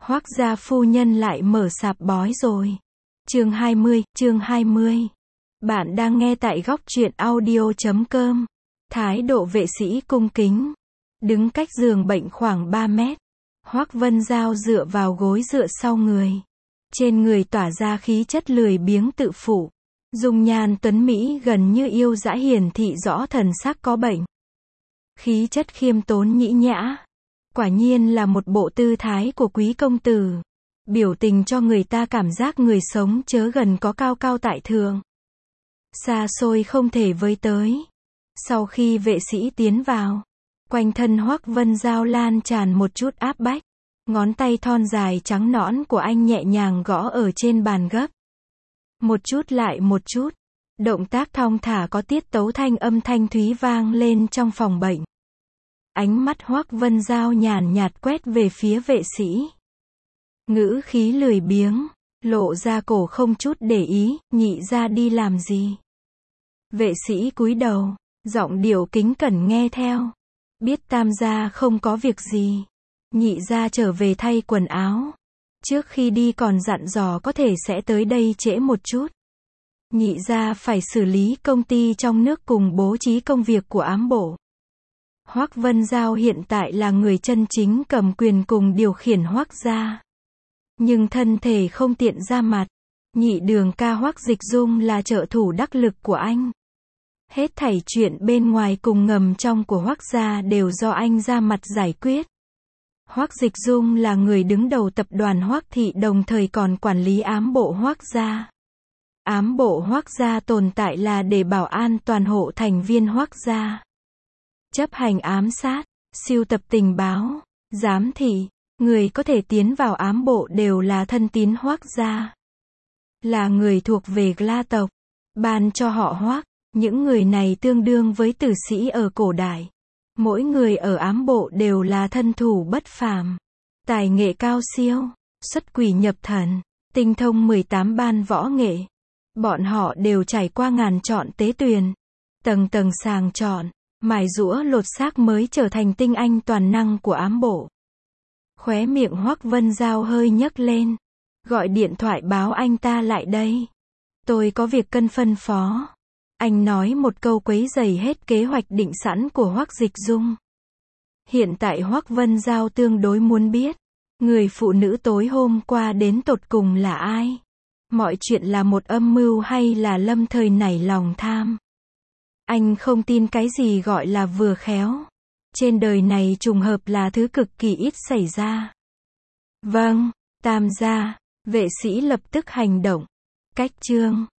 Hoác gia phu nhân lại mở sạp bói rồi. Chương 20. Bạn đang nghe tại góc truyện audio.com. Thái độ vệ sĩ cung kính. Đứng cách giường bệnh khoảng 3 mét. Hoác Vân Giao dựa vào gối dựa sau người. Trên người tỏa ra khí chất lười biếng tự phụ. Dung nhan tuấn Mỹ gần như yêu dã hiển thị rõ thần sắc có bệnh. Khí chất khiêm tốn nhĩ nhã. Quả nhiên là một bộ tư thái của quý công tử. Biểu tình cho người ta cảm giác người sống chớ gần có cao cao tại thượng. Xa xôi không thể với tới. Sau khi vệ sĩ tiến vào, quanh thân Hoác Vân Giao lan tràn một chút áp bách. Ngón tay thon dài trắng nõn của anh nhẹ nhàng gõ ở trên bàn gấp. Một chút lại một chút. Động tác thong thả có tiết tấu thanh âm thanh thúy vang lên trong phòng bệnh. Ánh mắt Hoác Vân Giao nhàn nhạt quét về phía vệ sĩ. Ngữ khí lười biếng, lộ ra cổ không chút để ý, nhị gia đi làm gì. Vệ sĩ cúi đầu, giọng điệu kính cẩn nghe theo. Biết tam gia không có việc gì. Nhị gia trở về thay quần áo. Trước khi đi còn dặn dò có thể sẽ tới đây trễ một chút. Nhị gia phải xử lý công ty trong nước cùng bố trí công việc của ám bộ. Hoác Vân Giao hiện tại là người chân chính cầm quyền cùng điều khiển Hoác gia. Nhưng thân thể không tiện ra mặt. Nhị đường ca Hoác Dịch Dung là trợ thủ đắc lực của anh. Hết thảy chuyện bên ngoài cùng ngầm trong của Hoác gia đều do anh ra mặt giải quyết. Hoác Dịch Dung là người đứng đầu tập đoàn Hoác thị đồng thời còn quản lý ám bộ Hoác gia. Ám bộ Hoác gia tồn tại là để bảo an toàn hộ thành viên Hoác gia. Chấp hành ám sát, sưu tập tình báo, giám thị, người có thể tiến vào ám bộ đều là thân tín Hoác gia. Là người thuộc về gia tộc, ban cho họ Hoác, những người này tương đương với tử sĩ ở cổ đại. Mỗi người ở ám bộ đều là thân thủ bất phàm, tài nghệ cao siêu, xuất quỷ nhập thần, tinh thông 18 ban võ nghệ. Bọn họ đều trải qua ngàn chọn tế tuyền, tầng tầng sàng chọn, mài giũa lột xác mới trở thành tinh anh toàn năng của ám bộ. Khóe miệng Hoác Vân Giao hơi nhấc lên, gọi điện thoại báo anh ta lại đây. Tôi có việc cần phân phó. Anh nói một câu quấy rầy hết kế hoạch định sẵn của Hoác Dịch Dung. Hiện tại Hoác Vân Giao tương đối muốn biết, người phụ nữ tối hôm qua đến tột cùng là ai? Mọi chuyện là một âm mưu hay là lâm thời nảy lòng tham? Anh không tin cái gì gọi là vừa khéo. Trên đời này trùng hợp là thứ cực kỳ ít xảy ra. Vâng, tam gia, vệ sĩ lập tức hành động. Cách chương